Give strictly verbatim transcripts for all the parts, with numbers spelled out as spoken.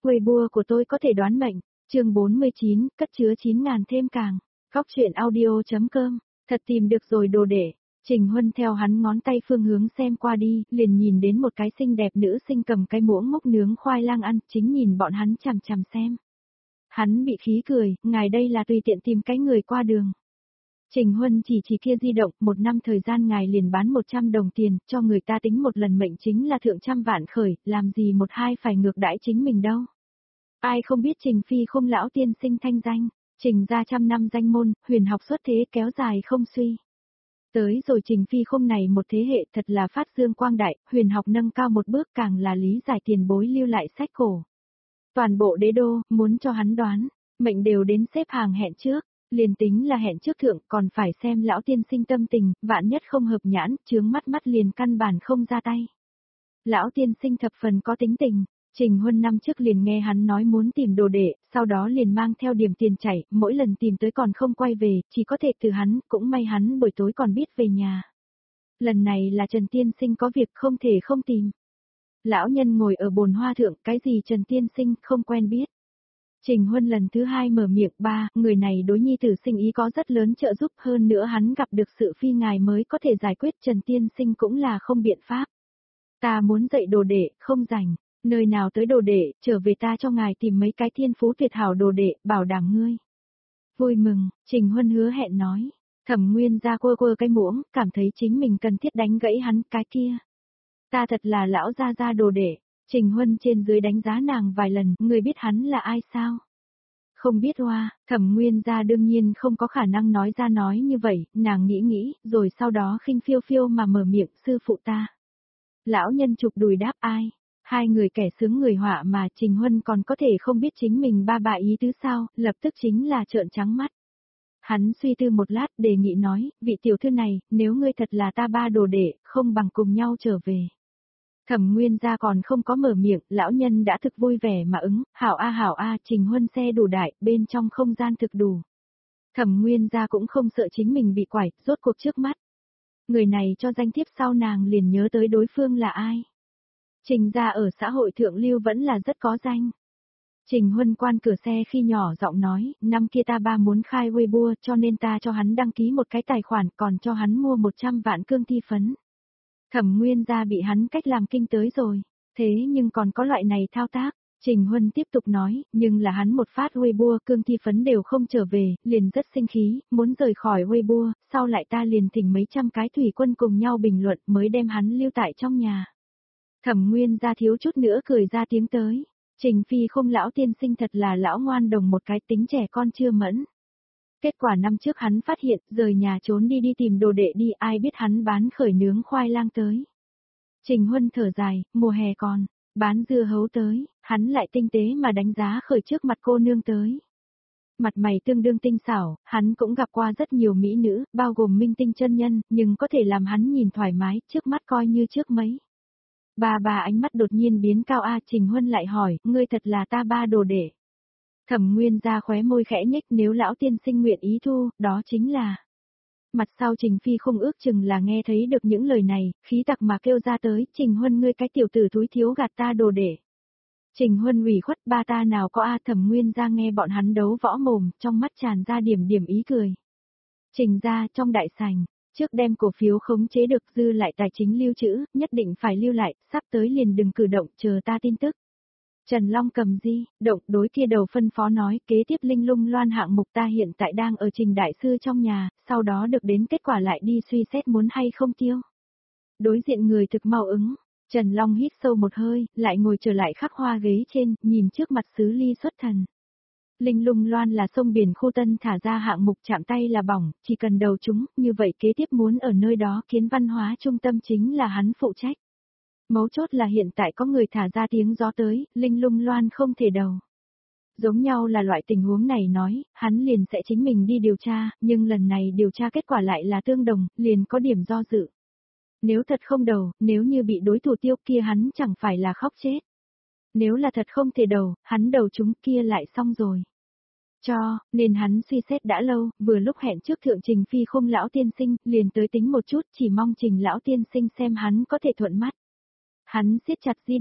Weibo của tôi có thể đoán mệnh. Chương bốn mươi chín, cất chứa chín ngàn thêm càng. Góc truyện audio.com. Thật tìm được rồi đồ đệ. Trình Huân theo hắn ngón tay phương hướng xem qua đi, liền nhìn đến một cái xinh đẹp nữ sinh cầm cái muỗng múc nướng khoai lang ăn, chính nhìn bọn hắn chằm chằm xem. Hắn bị khí cười, ngài đây là tùy tiện tìm cái người qua đường. Trình Huân chỉ chỉ kia di động, một năm thời gian ngài liền bán một trăm đồng tiền, cho người ta tính một lần mệnh chính là thượng trăm vạn khởi, làm gì một hai phải ngược đãi chính mình đâu. Ai không biết Trình Phi không lão tiên sinh thanh danh, Trình ra trăm năm danh môn, huyền học xuất thế kéo dài không suy. Tới rồi Trình Phi không này một thế hệ thật là phát dương quang đại, huyền học nâng cao một bước càng là lý giải tiền bối lưu lại sách cổ. Toàn bộ đế đô, muốn cho hắn đoán, mệnh đều đến xếp hàng hẹn trước, liền tính là hẹn trước thượng còn phải xem lão tiên sinh tâm tình, vạn nhất không hợp nhãn, chướng mắt mắt liền căn bản không ra tay. Lão tiên sinh thập phần có tính tình. Trình Huân năm trước liền nghe hắn nói muốn tìm đồ đệ, sau đó liền mang theo điểm tiền chảy, mỗi lần tìm tới còn không quay về, chỉ có thể từ hắn, cũng may hắn buổi tối còn biết về nhà. Lần này là Trần Tiên Sinh có việc không thể không tìm. Lão nhân ngồi ở bồn hoa thượng, cái gì Trần Tiên Sinh không quen biết. Trình Huân lần thứ hai mở miệng, ba, người này đối nhi tử sinh ý có rất lớn trợ giúp, hơn nữa hắn gặp được sự phi ngài mới có thể giải quyết, Trần Tiên Sinh cũng là không biện pháp. Ta muốn dạy đồ đệ, không rảnh. Nơi nào tới đồ đệ, trở về ta cho ngài tìm mấy cái thiên phú tuyệt hảo đồ đệ, bảo đảm ngươi. Vui mừng, Trình Huân hứa hẹn nói. Thẩm Nguyên ra quơ quơ cái muỗng, cảm thấy chính mình cần thiết đánh gãy hắn cái kia. Ta thật là lão gia gia đồ đệ. Trình Huân trên dưới đánh giá nàng vài lần, ngươi biết hắn là ai sao? Không biết hoa, Thẩm Nguyên ra đương nhiên không có khả năng nói ra nói như vậy, nàng nghĩ nghĩ, rồi sau đó khinh phiêu phiêu mà mở miệng, sư phụ ta. Lão nhân chụp đùi đáp ai? Hai người kẻ sướng người họa mà Trình Huân còn có thể không biết chính mình ba bà ý tứ sao, lập tức chính là trợn trắng mắt. Hắn suy tư một lát đề nghị nói, vị tiểu thư này, nếu ngươi thật là ta ba đồ đệ, không bằng cùng nhau trở về. Thẩm Nguyên gia còn không có mở miệng, lão nhân đã thực vui vẻ mà ứng, hảo a hảo a, Trình Huân xe đủ đại, bên trong không gian thực đủ. Thẩm Nguyên gia cũng không sợ chính mình bị quải, rốt cuộc trước mắt. Người này cho danh thiếp sau nàng liền nhớ tới đối phương là ai. Trình gia ở xã hội thượng lưu vẫn là rất có danh. Trình Huân quan cửa xe khi nhỏ giọng nói, năm kia ta ba muốn khai Weibo cho nên ta cho hắn đăng ký một cái tài khoản còn cho hắn mua một trăm vạn cương thi phấn. Thẩm Nguyên gia bị hắn cách làm kinh tới rồi, thế nhưng còn có loại này thao tác. Trình Huân tiếp tục nói, nhưng là hắn một phát Weibo cương thi phấn đều không trở về, liền rất sinh khí, muốn rời khỏi Weibo, sau lại ta liền thỉnh mấy trăm cái thủy quân cùng nhau bình luận mới đem hắn lưu tại trong nhà. Thẩm Nguyên gia thiếu chút nữa cười ra tiếng tới. Trình Phi không lão tiên sinh thật là lão ngoan đồng một cái tính trẻ con chưa mẫn. Kết quả năm trước hắn phát hiện rời nhà trốn đi đi tìm đồ đệ đi, ai biết hắn bán khởi nướng khoai lang tới. Trình Huân thở dài, mùa hè còn, bán dưa hấu tới, hắn lại tinh tế mà đánh giá khởi trước mặt cô nương tới. Mặt mày tương đương tinh xảo, hắn cũng gặp qua rất nhiều mỹ nữ, bao gồm minh tinh chân nhân, nhưng có thể làm hắn nhìn thoải mái, trước mắt coi như trước mấy. Ba ba ánh mắt đột nhiên biến cao a, Trình Huân lại hỏi, ngươi thật là ta ba đồ đệ. Thẩm Nguyên ra khóe môi khẽ nhếch, nếu lão tiên sinh nguyện ý thu, đó chính là. Mặt sau Trình Phi không ước chừng là nghe thấy được những lời này, khí tặc mà kêu ra tới, Trình Huân ngươi cái tiểu tử thúi thiếu gạt ta đồ đệ. Trình Huân ủy khuất, ba ta nào có a, Thẩm Nguyên ra nghe bọn hắn đấu võ mồm, trong mắt tràn ra điểm điểm ý cười. Trình ra trong đại sảnh. Trước đem cổ phiếu khống chế được, dư lại tài chính lưu trữ, nhất định phải lưu lại, sắp tới liền đừng cử động, chờ ta tin tức. Trần Long cầm di, động đối kia đầu phân phó nói, kế tiếp linh lung loan hạng mục ta hiện tại đang ở Trình đại sư trong nhà, sau đó được đến kết quả lại đi suy xét muốn hay không tiêu. Đối diện người thực mau ứng, Trần Long hít sâu một hơi, lại ngồi trở lại khắc hoa ghế trên, nhìn trước mặt xứ ly xuất thần. Linh lung loan là sông biển khu Tân thả ra hạng mục chạm tay là bỏng, chỉ cần đầu chúng, như vậy kế tiếp muốn ở nơi đó kiến văn hóa trung tâm chính là hắn phụ trách. Mấu chốt là hiện tại có người thả ra tiếng gió tới, linh lung loan không thể đầu. Giống nhau là loại tình huống này nói, hắn liền sẽ chính mình đi điều tra, nhưng lần này điều tra kết quả lại là tương đồng, liền có điểm do dự. Nếu thật không đầu, nếu như bị đối thủ tiêu kia hắn chẳng phải là khóc chết. Nếu là thật không thể đầu, hắn đầu chúng kia lại xong rồi. Cho, nên hắn suy xét đã lâu, vừa lúc hẹn trước thượng Trình Phi không lão tiên sinh, liền tới tính một chút, chỉ mong Trình lão tiên sinh xem hắn có thể thuận mắt. Hắn siết chặt di động,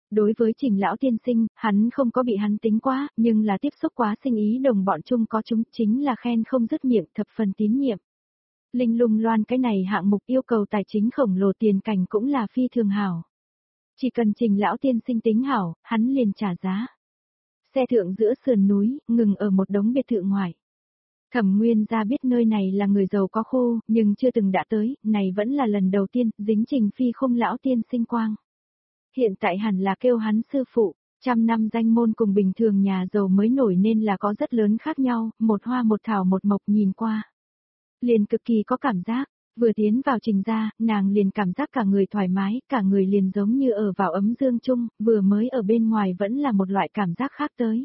Đối với Trình lão tiên sinh, hắn không có bị hắn tính quá, nhưng là tiếp xúc quá sinh ý đồng bọn chung có chúng chính là khen không dứt miệng, thập phần tín nhiệm. Linh lung loan cái này hạng mục yêu cầu tài chính khổng lồ tiền cảnh cũng là phi thường hảo. Chỉ cần Trình lão tiên sinh tính hảo, hắn liền trả giá. Xe thượng giữa sườn núi, ngừng ở một đống biệt thự ngoài. Thẩm Nguyên gia biết nơi này là người giàu có khô, nhưng chưa từng đã tới, này vẫn là lần đầu tiên, dính Trình Phi không lão tiên sinh quang. Hiện tại hẳn là kêu hắn sư phụ, trăm năm danh môn cùng bình thường nhà giàu mới nổi nên là có rất lớn khác nhau, một hoa một thảo một mộc nhìn qua. Liền cực kỳ có cảm giác, vừa tiến vào Trình gia, nàng liền cảm giác cả người thoải mái, cả người liền giống như ở vào ấm dương chung, vừa mới ở bên ngoài vẫn là một loại cảm giác khác tới.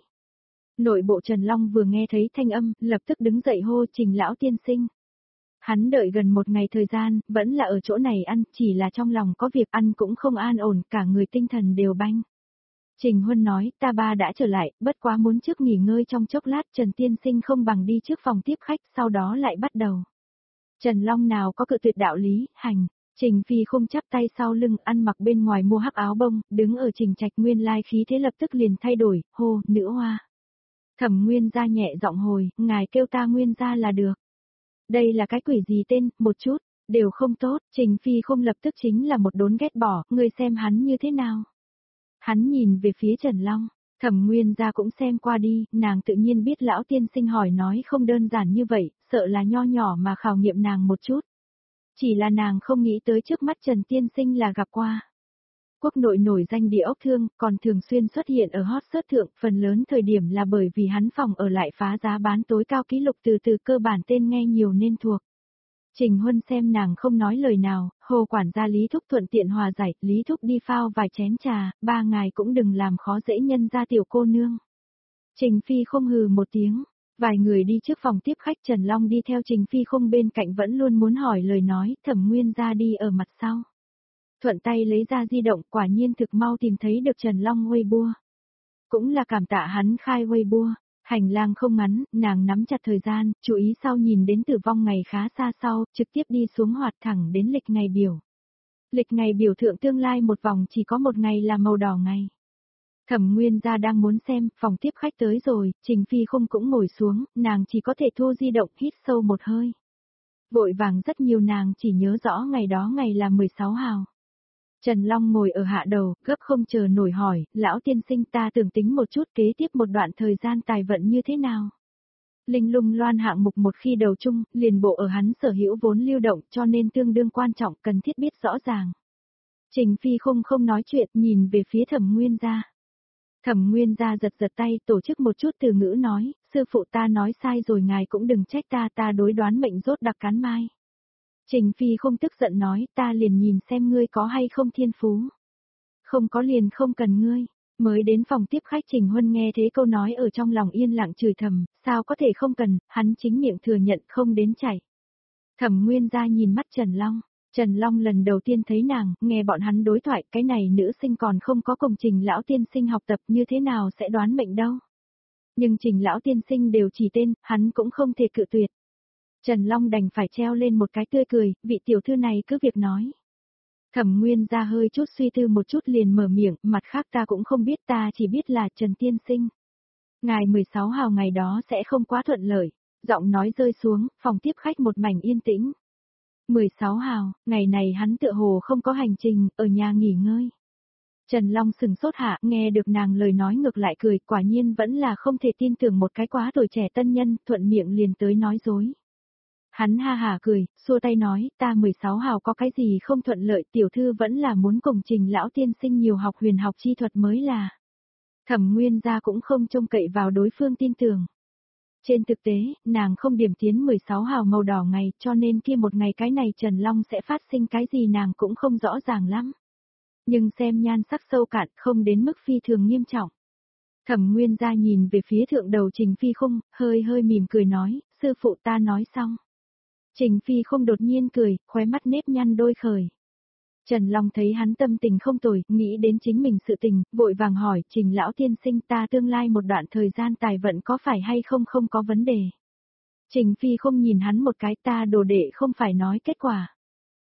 Nội bộ Trần Long vừa nghe thấy thanh âm, lập tức đứng dậy hô Trình lão tiên sinh. Hắn đợi gần một ngày thời gian, vẫn là ở chỗ này ăn, chỉ là trong lòng có việc ăn cũng không an ổn, cả người tinh thần đều banh. Trình Huân nói, ta ba đã trở lại, bất quá muốn trước nghỉ ngơi trong chốc lát, Trần tiên sinh không bằng đi trước phòng tiếp khách, sau đó lại bắt đầu. Trần Long nào có cự tuyệt đạo lý, hành. Trình Phi không chắp tay sau lưng, ăn mặc bên ngoài mua hắc áo bông, đứng ở Trình Trạch nguyên lai khí thế lập tức liền thay đổi, hô, nữ hoa. Thẩm Nguyên gia nhẹ giọng hồi, ngài kêu ta Nguyên gia là được. Đây là cái quỷ gì tên, một chút, đều không tốt, Trình Phi không lập tức chính là một đốn ghét bỏ, ngươi xem hắn như thế nào. Hắn nhìn về phía Trần Long, Thẩm Nguyên gia cũng xem qua đi, nàng tự nhiên biết lão tiên sinh hỏi nói không đơn giản như vậy, sợ là nho nhỏ mà khảo nghiệm nàng một chút. Chỉ là nàng không nghĩ tới trước mắt Trần tiên sinh là gặp qua. Quốc nội nổi danh địa ốc thương, còn thường xuyên xuất hiện ở hot search thượng, phần lớn thời điểm là bởi vì hắn phòng ở lại phá giá bán tối cao kỷ lục từ từ cơ bản tên nghe nhiều nên thuộc. Trình Huân xem nàng không nói lời nào, hồ quản gia Lý Thúc thuận tiện hòa giải, Lý Thúc đi phao vài chén trà, ba ngài cũng đừng làm khó dễ nhân gia tiểu cô nương. Trình Phi không hừ một tiếng, vài người đi trước phòng tiếp khách Trần Long đi theo Trình Phi không bên cạnh vẫn luôn muốn hỏi lời nói, Thẩm Nguyên gia đi ở mặt sau. Thuận tay lấy ra di động, quả nhiên thực mau tìm thấy được Trần Long Weibo. Cũng là cảm tạ hắn khai Weibo, hành lang không ngắn, nàng nắm chặt thời gian, chú ý sau nhìn đến tử vong ngày khá xa sau, trực tiếp đi xuống hoạt thẳng đến lịch ngày biểu. Lịch ngày biểu thượng tương lai một vòng chỉ có một ngày là màu đỏ ngày. Thẩm Nguyên gia đang muốn xem, phòng tiếp khách tới rồi, Trình Phi không cũng ngồi xuống, nàng chỉ có thể thu di động hít sâu một hơi. Vội vàng rất nhiều nàng chỉ nhớ rõ ngày đó ngày là mười sáu hào. Trần Long ngồi ở hạ đầu, gấp không chờ nổi hỏi, lão tiên sinh ta tưởng tính một chút kế tiếp một đoạn thời gian tài vận như thế nào. Linh lung loan hạng mục một khi đầu chung, liền bộ ở hắn sở hữu vốn lưu động cho nên tương đương quan trọng cần thiết biết rõ ràng. Trình Phi không không nói chuyện nhìn về phía Thẩm Nguyên gia. Thẩm Nguyên gia giật giật tay tổ chức một chút từ ngữ nói, sư phụ ta nói sai rồi ngài cũng đừng trách ta ta đối đoán mệnh rốt đặc cán mai. Trình Phi không tức giận nói, ta liền nhìn xem ngươi có hay không thiên phú. Không có liền không cần ngươi. Mới đến phòng tiếp khách Trình Huân nghe thế câu nói ở trong lòng yên lặng chửi thầm, sao có thể không cần, hắn chính miệng thừa nhận không đến chảy. Thẩm Nguyên gia nhìn mắt Trần Long, Trần Long lần đầu tiên thấy nàng, nghe bọn hắn đối thoại, cái này nữ sinh còn không có cùng Trình lão tiên sinh học tập như thế nào sẽ đoán mệnh đâu. Nhưng Trình lão tiên sinh đều chỉ tên, hắn cũng không thể cự tuyệt. Trần Long đành phải treo lên một cái tươi cười, vị tiểu thư này cứ việc nói. Thẩm Nguyên gia hơi chút suy tư một chút liền mở miệng, mặt khác ta cũng không biết ta chỉ biết là Trần tiên sinh. Ngày mười sáu hào ngày đó sẽ không quá thuận lợi, giọng nói rơi xuống, phòng tiếp khách một mảnh yên tĩnh. mười sáu hào, ngày này hắn tựa hồ không có hành trình, ở nhà nghỉ ngơi. Trần Long sừng sốt hạ, nghe được nàng lời nói ngược lại cười, quả nhiên vẫn là không thể tin tưởng một cái quá tuổi trẻ tân nhân, thuận miệng liền tới nói dối. Hắn ha hả cười, xua tay nói, ta mười sáu hào có cái gì không thuận lợi, tiểu thư vẫn là muốn cùng Trình lão tiên sinh nhiều học huyền học chi thuật mới là. Thẩm Nguyên gia cũng không trông cậy vào đối phương tin tưởng. Trên thực tế, nàng không điểm tiến mười sáu hào màu đỏ ngày, cho nên kia một ngày cái này Trần Long sẽ phát sinh cái gì nàng cũng không rõ ràng lắm. Nhưng xem nhan sắc sâu cạn không đến mức phi thường nghiêm trọng. Thẩm Nguyên gia nhìn về phía thượng đầu Trình Phi Khung, hơi hơi mỉm cười nói, sư phụ ta nói xong. Trình Phi không đột nhiên cười, khóe mắt nếp nhăn đôi khởi. Trần Long thấy hắn tâm tình không tồi, nghĩ đến chính mình sự tình, vội vàng hỏi, Trình lão tiên sinh ta tương lai một đoạn thời gian tài vận có phải hay không không có vấn đề. Trình Phi không nhìn hắn một cái ta đồ đệ không phải nói kết quả.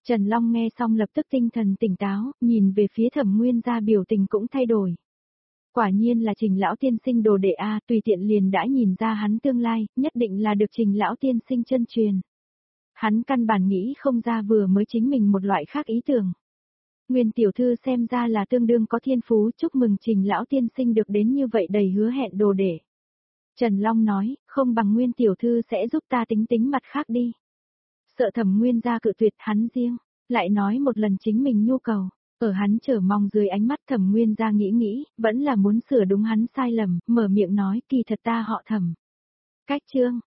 Trần Long nghe xong lập tức tinh thần tỉnh táo, nhìn về phía Thẩm Nguyên gia biểu tình cũng thay đổi. Quả nhiên là Trình lão tiên sinh đồ đệ a, tùy tiện liền đã nhìn ra hắn tương lai, nhất định là được Trình lão tiên sinh chân truyền. Hắn căn bản nghĩ không ra vừa mới chính mình một loại khác ý tưởng. Nguyên tiểu thư xem ra là tương đương có thiên phú, chúc mừng Trình lão tiên sinh được đến như vậy đầy hứa hẹn đồ đệ. Trần Long nói, không bằng Nguyên tiểu thư sẽ giúp ta tính tính mặt khác đi. Sợ Thẩm Nguyên gia cự tuyệt hắn riêng, lại nói một lần chính mình nhu cầu. Ở hắn chờ mong dưới ánh mắt Thẩm Nguyên gia nghĩ nghĩ, vẫn là muốn sửa đúng hắn sai lầm, mở miệng nói kỳ thật ta họ Thẩm. Cách chương,